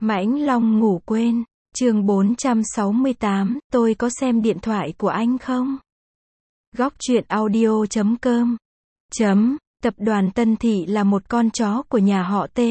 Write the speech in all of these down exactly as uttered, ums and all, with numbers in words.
Mãnh Long ngủ quên. Chương bốn trăm sáu mươi tám, tôi có xem điện thoại của anh không? Góc truyện audio chấm com. Chấm, tập đoàn Tân Thị là một con chó của nhà họ T.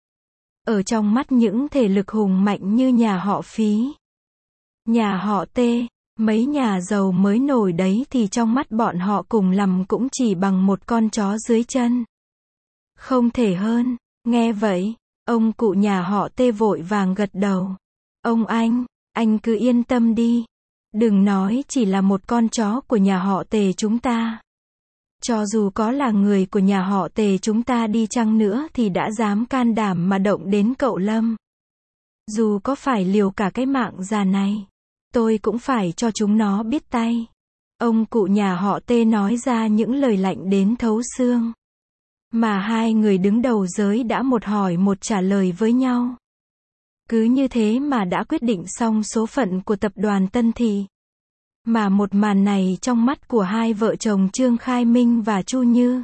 Ở trong mắt những thể lực hùng mạnh như nhà họ Phí, nhà họ T, mấy nhà giàu mới nổi đấy thì trong mắt bọn họ cùng lắm cũng chỉ bằng một con chó dưới chân. Không thể hơn. Nghe vậy, ông cụ nhà họ T vội vàng gật đầu. Ông anh, anh cứ yên tâm đi. Đừng nói chỉ là một con chó của nhà họ Tề chúng ta. Cho dù có là người của nhà họ Tề chúng ta đi chăng nữa thì đã dám can đảm mà động đến cậu Lâm. Dù có phải liều cả cái mạng già này, tôi cũng phải cho chúng nó biết tay. Ông cụ nhà họ T nói ra những lời lạnh đến thấu xương. Mà hai người đứng đầu giới đã một hỏi một trả lời với nhau. Cứ như thế mà đã quyết định xong số phận của tập đoàn Tân Thị. Mà một màn này trong mắt của hai vợ chồng Trương Khai Minh và Chu Như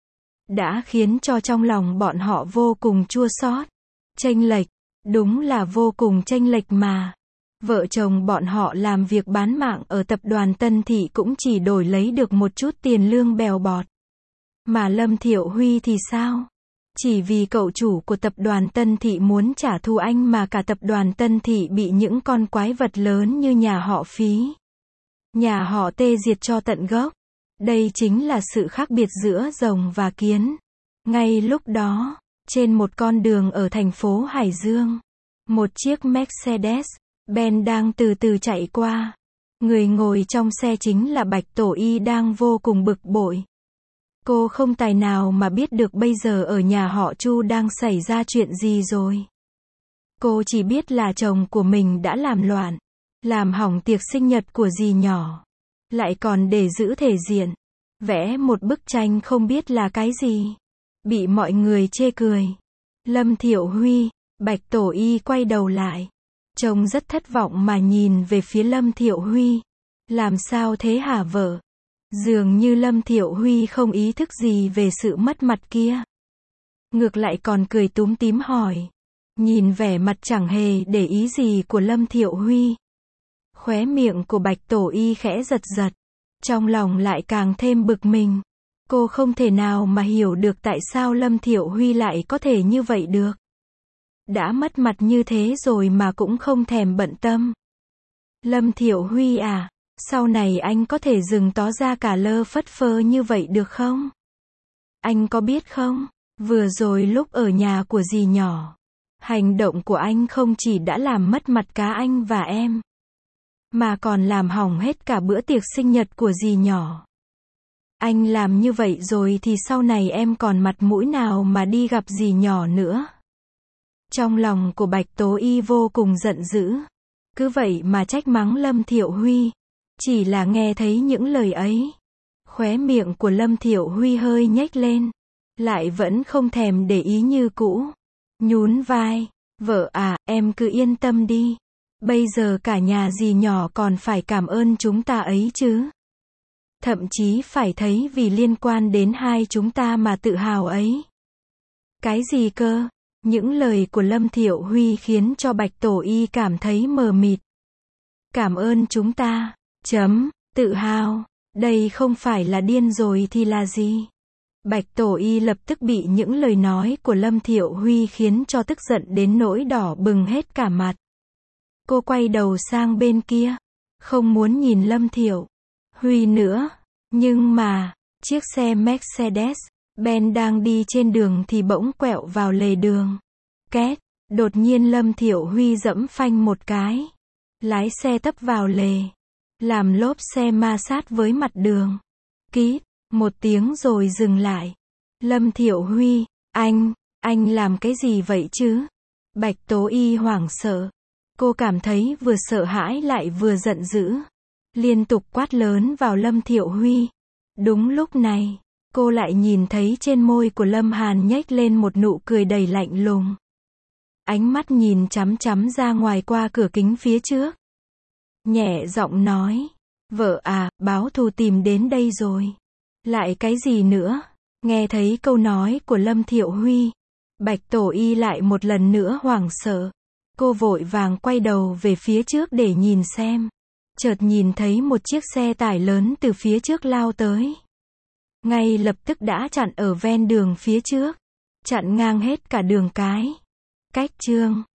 đã khiến cho trong lòng bọn họ vô cùng chua xót. Chênh lệch, đúng là vô cùng chênh lệch mà. Vợ chồng bọn họ làm việc bán mạng ở tập đoàn Tân Thị cũng chỉ đổi lấy được một chút tiền lương bèo bọt. Mà Lâm Thiệu Huy thì sao? Chỉ vì cậu chủ của tập đoàn Tân Thị muốn trả thù anh mà cả tập đoàn Tân Thị bị những con quái vật lớn như nhà họ Phí, nhà họ T diệt cho tận gốc. Đây chính là sự khác biệt giữa rồng và kiến. Ngay lúc đó, trên một con đường ở thành phố Hải Dương, một chiếc Mercedes-Benz đang từ từ chạy qua. Người ngồi trong xe chính là Bạch Tổ Y đang vô cùng bực bội. Cô không tài nào mà biết được bây giờ ở nhà họ Chu đang xảy ra chuyện gì rồi. Cô chỉ biết là chồng của mình đã làm loạn, làm hỏng tiệc sinh nhật của dì nhỏ, lại còn để giữ thể diện, vẽ một bức tranh không biết là cái gì, bị mọi người chê cười. Lâm Thiệu Huy, Bạch Tổ Y quay đầu lại, trông rất thất vọng mà nhìn về phía Lâm Thiệu Huy. Làm sao thế hả vợ? Dường như Lâm Thiệu Huy không ý thức gì về sự mất mặt kia. Ngược lại còn cười túm tím hỏi. Nhìn vẻ mặt chẳng hề để ý gì của Lâm Thiệu Huy, khóe miệng của Bạch Tổ Y khẽ giật giật. Trong lòng lại càng thêm bực mình. Cô không thể nào mà hiểu được tại sao Lâm Thiệu Huy lại có thể như vậy được. Đã mất mặt như thế rồi mà cũng không thèm bận tâm. Lâm Thiệu Huy à, sau này anh có thể dừng tó ra cả lơ phất phơ như vậy được không? Anh có biết không, vừa rồi lúc ở nhà của dì nhỏ, hành động của anh không chỉ đã làm mất mặt cá anh và em, mà còn làm hỏng hết cả bữa tiệc sinh nhật của dì nhỏ. Anh làm như vậy rồi thì sau này em còn mặt mũi nào mà đi gặp dì nhỏ nữa? Trong lòng của Bạch Tố Y vô cùng giận dữ. Cứ vậy mà trách mắng Lâm Thiệu Huy. Chỉ là nghe thấy những lời ấy, khóe miệng của Lâm Thiệu Huy hơi nhếch lên, lại vẫn không thèm để ý như cũ. Nhún vai, vợ à, em cứ yên tâm đi. Bây giờ cả nhà dì nhỏ còn phải cảm ơn chúng ta ấy chứ. Thậm chí phải thấy vì liên quan đến hai chúng ta mà tự hào ấy. Cái gì cơ? Những lời của Lâm Thiệu Huy khiến cho Bạch Tổ Y cảm thấy mờ mịt. Cảm ơn chúng ta. Chấm, tự hào, đây không phải là điên rồi thì là gì? Bạch Tổ Y lập tức bị những lời nói của Lâm Thiệu Huy khiến cho tức giận đến nỗi đỏ bừng hết cả mặt. Cô quay đầu sang bên kia, không muốn nhìn Lâm Thiệu Huy nữa. Nhưng mà, chiếc xe Mercedes-Benz đang đi trên đường thì bỗng quẹo vào lề đường. Két, đột nhiên Lâm Thiệu Huy giẫm phanh một cái, lái xe tấp vào lề, làm lốp xe ma sát với mặt đường. Kít, một tiếng rồi dừng lại. Lâm Thiệu Huy, anh, anh làm cái gì vậy chứ? Bạch Tố Y hoảng sợ. Cô cảm thấy vừa sợ hãi lại vừa giận dữ. Liên tục quát lớn vào Lâm Thiệu Huy. Đúng lúc này, cô lại nhìn thấy trên môi của Lâm Hàn nhếch lên một nụ cười đầy lạnh lùng. Ánh mắt nhìn chằm chằm ra ngoài qua cửa kính phía trước. Nhẹ giọng nói, vợ à, báo thù tìm đến đây rồi. Lại cái gì nữa? Nghe thấy câu nói của Lâm Thiệu Huy, Bạch Tổ Y lại một lần nữa hoảng sợ. Cô vội vàng quay đầu về phía trước để nhìn xem. Chợt nhìn thấy một chiếc xe tải lớn từ phía trước lao tới. Ngay lập tức đã chặn ở ven đường phía trước. Chặn ngang hết cả đường cái. Cách chương